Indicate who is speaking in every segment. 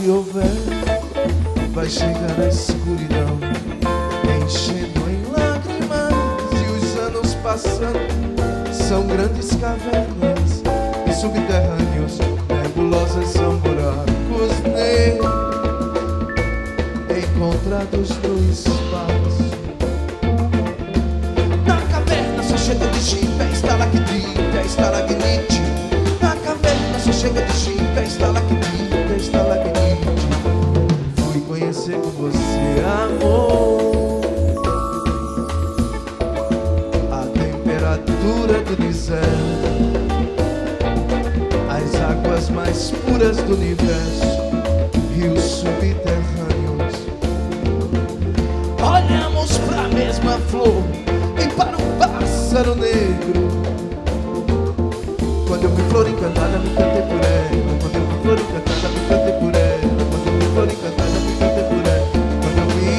Speaker 1: que houver, vai chegar a escuridão, enchendo em lágrimas, e os anos passando são grandes cavernas e subterrâneos, nebulosas são buracos negros encontrados no espaço. Na caverna só chega de chifre, é estalactite, é estalagmite. Na caverna só chega de chifre, é estalactite, é estalagmite. Fui conhecer com você, amor, a temperatura do deserto, as águas mais puras do universo, rios subterrâneos. Olhamos pra mesma flor e para um pássaro negro. Quando eu vi flor encantada, me cantei por ela. Quando eu vi flor encantada, me cantei por ela. Quando eu vi flor encantada, me cantei por ela. Quando eu vi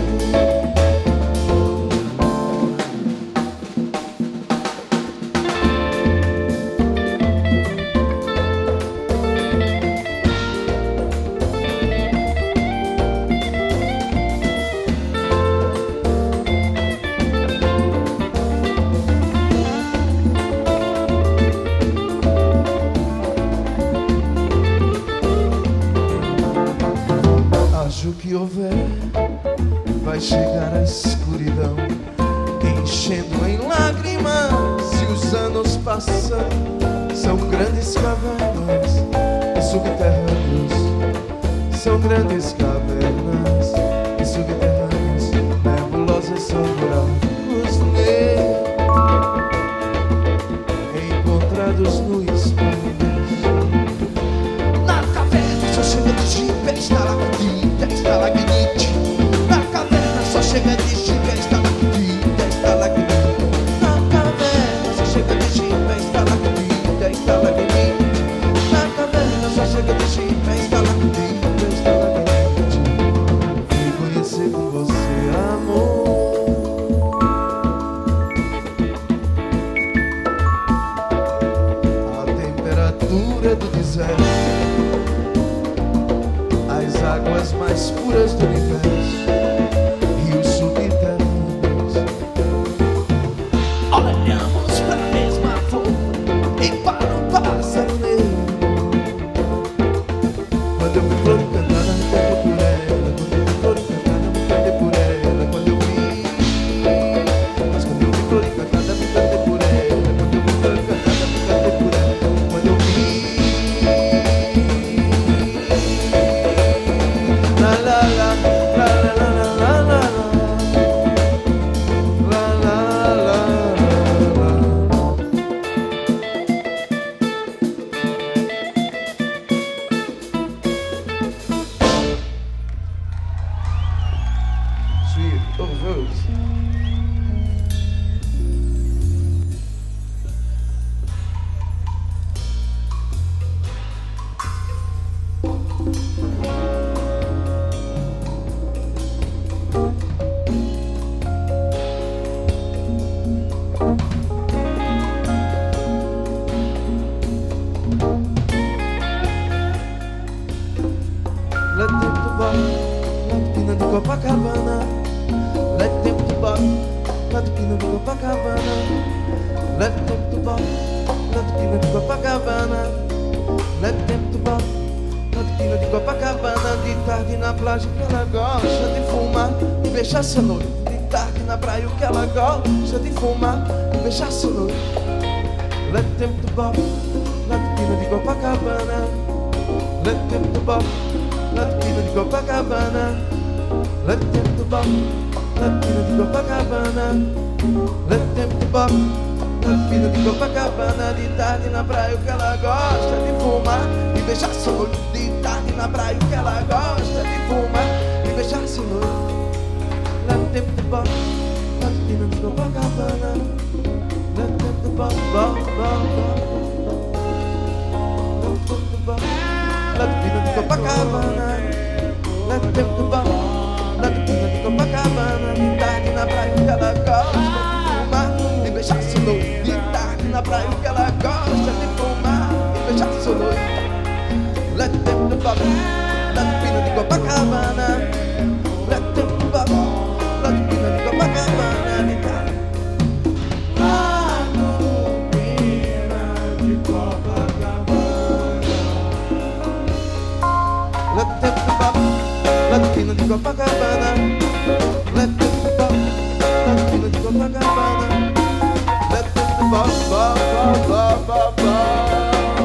Speaker 1: o que houver, vai chegar a escuridão, enchendo em lágrimas, e os anos passando são grandes cavernas e subterrâneos, são grandes cavernas e subterrâneos, nebulosas são buracos negros encontrados no espaço. Na caverna só chega de chifre, é estalactite, é estalagmite. Na caverna só chega de chifre, é estalactite, é estalagmite. Na caverna só chega de chifre, é estalactite, é estalagmite. Na caverna só chega de chifre, é estalactite, é estalagmite. Fui conhecer com você, amor, a temperatura do deserto, as águas mais puras do universo, rios subterrâneos. Olhamos pra mesma flor e para um pássaro negro. Quando eu vi flor encantada, me cantei por ela. Quando eu vi flor encantada, me cantei por ela. Quando eu vi, mas quando eu vi flor encantada, me cantei por ela. Quando eu vi flor encantada, me cantei por ela. Quando eu vi la la la la la la la la la la la. Sweet overdose. Let tempo do bar, na esquina de Copacabana. Let tempo do bar, na esquina de Copacabana. Let tempo do bar, na esquina de Copacabana. Let tempo do bar, na esquina de Copacabana. De tarde na playa que ela gosta de fumar e beijar seu noivo. De tarde na praia que ela gosta de fumar e beijar seu noivo. Let tempo do bar, na esquina de Copacabana. Let tempo do bar, na esquina de Copacabana. Let tempo do bar, na esquina de Copacabana. Let tempo do bar, na esquina de Copacabana. De tarde na praia que ela gosta de fumar e beijar seu noivo. De tarde na praia que ela gosta de fumar e beijar seu noivo. Let tempo do bar, na esquina de Copacabana. Let tempo do bar, bar, bar, bar. Let tempo do bar, na esquina de Copacabana. Let tempo do bar, na esquina de Copacabana. De tarde na praia que ela gosta de fumar e beijar seu noivo. De tarde na praia que ela gosta de fumar e beijar seu noivo. Let tempo do bar, na esquina Copacabana. Let them bop, Latina de Copacabana. Let them bop, bop, bop, bop, bop.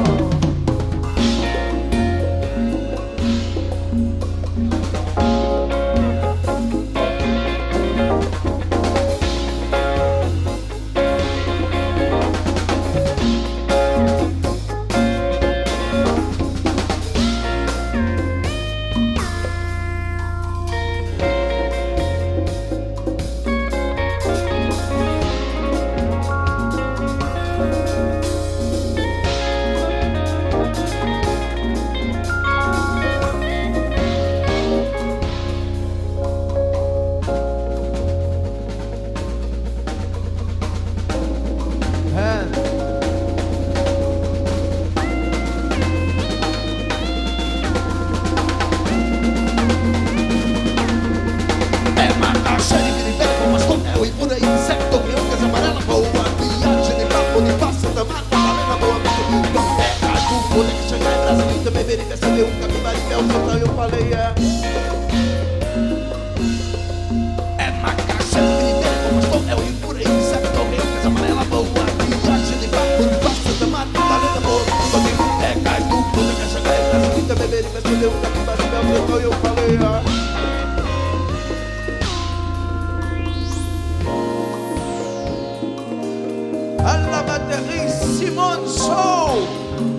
Speaker 1: À la batterie, Simone Soul.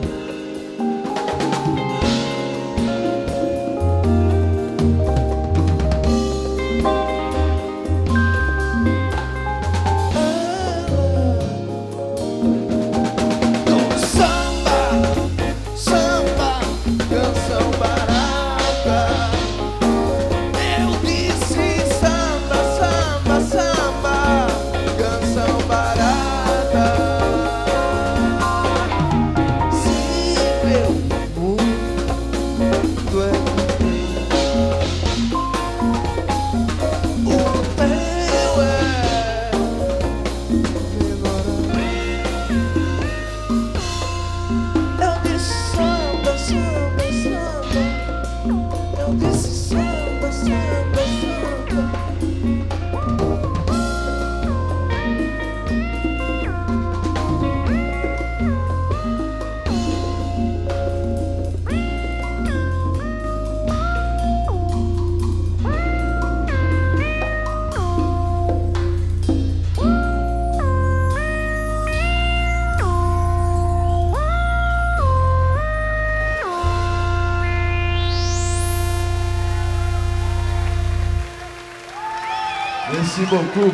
Speaker 1: Merci beaucoup.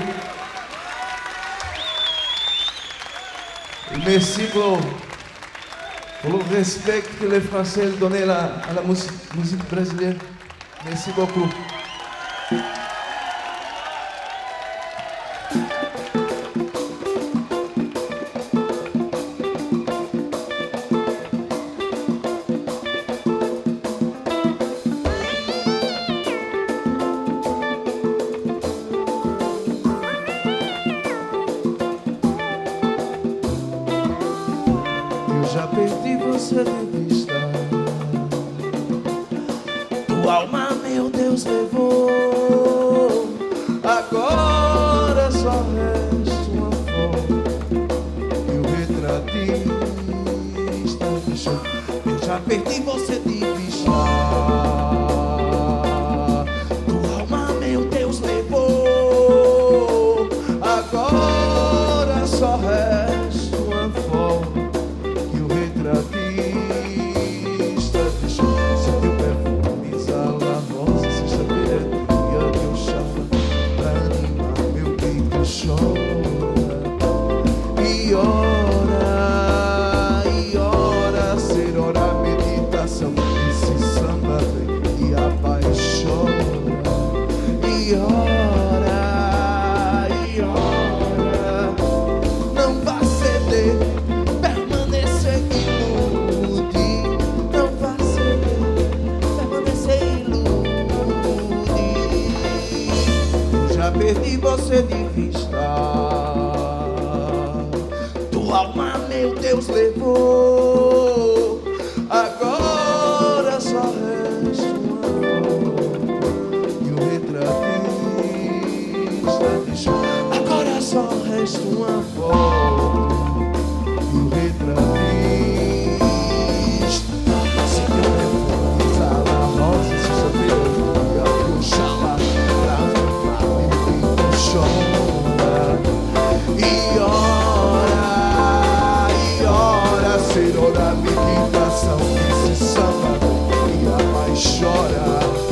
Speaker 1: Et merci pour le respect que les Français donnent à la musique brésilienne. Merci beaucoup. Já perdi você de vista. Tua alma, meu Deus, levou. Agora só resta uma foto e o retratista deixou. Eu já perdi você de vista. Tua alma, meu Deus, levou. Agora só resta uma foto. Retratista deixou seu teu perfume exala rosa. Sexta-feira é dia que eu chamo pra animar meu peito chora. E ora, ser hora meditação. Esse samba vem e apaixona. E ora, não vá ceder. Perdi você de vista. Tua alma, meu Deus, levou. Agora só resta uma foto e o permanece uma foto e o retratista. Se teu telefone sala rosa, se sua filha puxa lá pra amar, ele chora e ora, ser hora meditação, esse samba e a paz chora.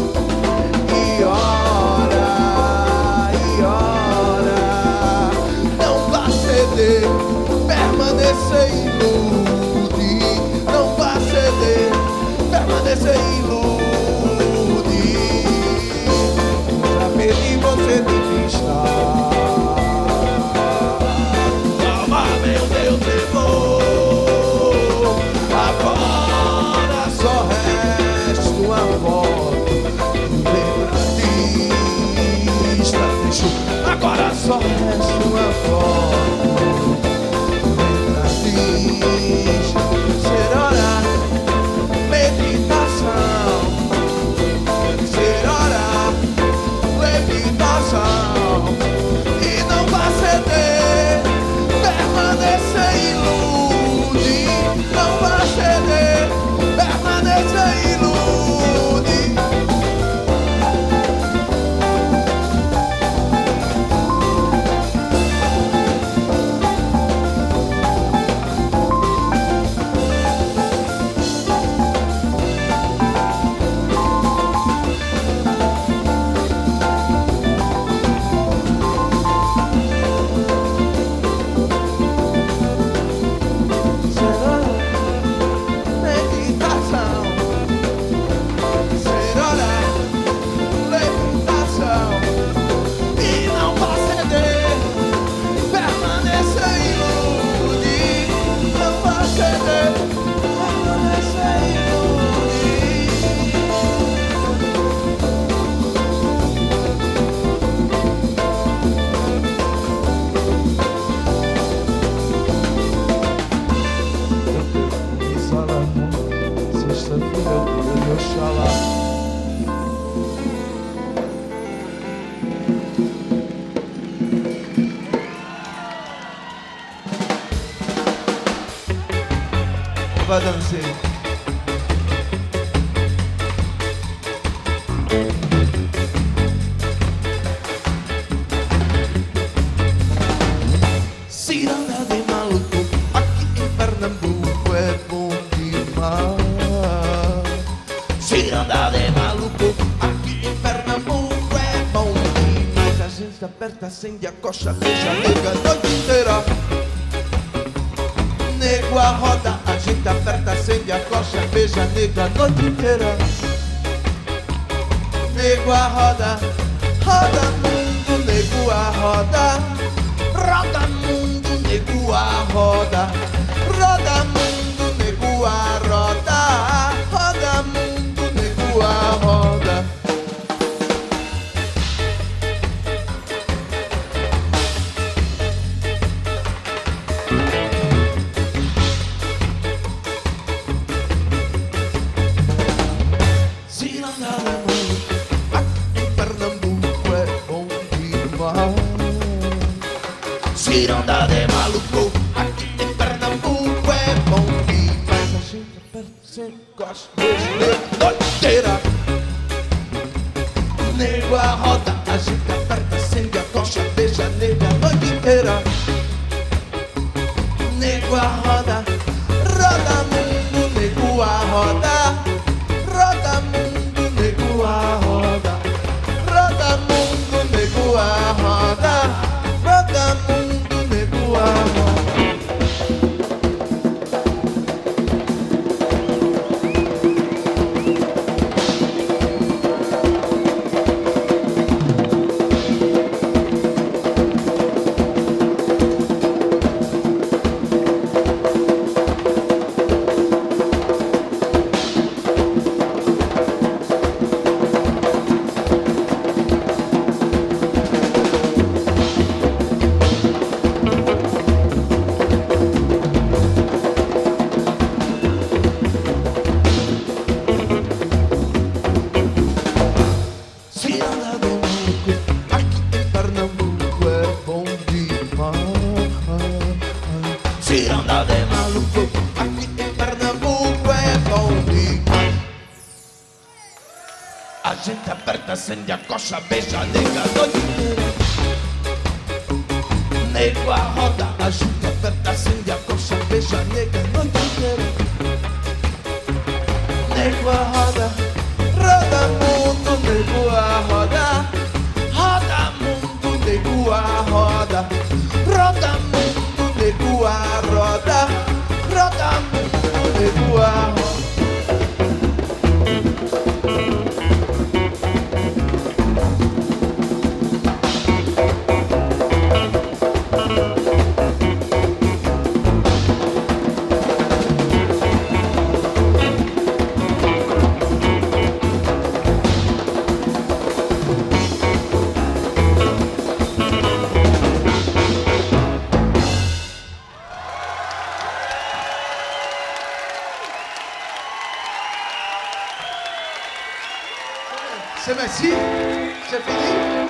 Speaker 1: Permanecer ilude, não vá ceder, permanecer ilude. Já perdi, você deve estar. Toma meu Deus, levou. Agora só resta uma foto do retratista. Agora só resta uma foto. Ser hora, meditação. Ser hora, meditação. E não vá ceder, permanecer ilude. Não vá ceder, permanecer ilude. Vai dançar. Ciranda de maluco, aqui em Pernambuco é bom demais. Ciranda de maluco, aqui em Pernambuco é bom demais. A gente aperta, acende a coxa, beija a nega a noite inteira. Nego a roda, a gente aperta, acende a coxa, beija a nega a noite inteira. Nego a roda, roda mundo, nego a roda. Roda mundo, nego a roda. Roda mundo, nego a roda. Roda mundo, nego a roda. Ciranda de maluco, aqui em Pernambuco é bom demais. A gente aperta, sem gosta, beija a noite inteira. Nego a roda, a gente aperta, acende a coxa, beija a nega a noite inteira. Nego a roda, roda mundo, nego a roda. Roda mundo, nego a roda. Roda mundo, nego a roda. Roda mundo, nego a roda. gente aperta, acende a coxa, beija a nega a noite inteira. Nego a roda, a gente aperta, acende a coxa, beija a nega a noite inteira. Nego a roda, roda mundo, nego a roda. Roda mundo, nego a roda. Roda mundo, nego a roda. Roda mundo, nego a roda. C'est merci, c'est fini.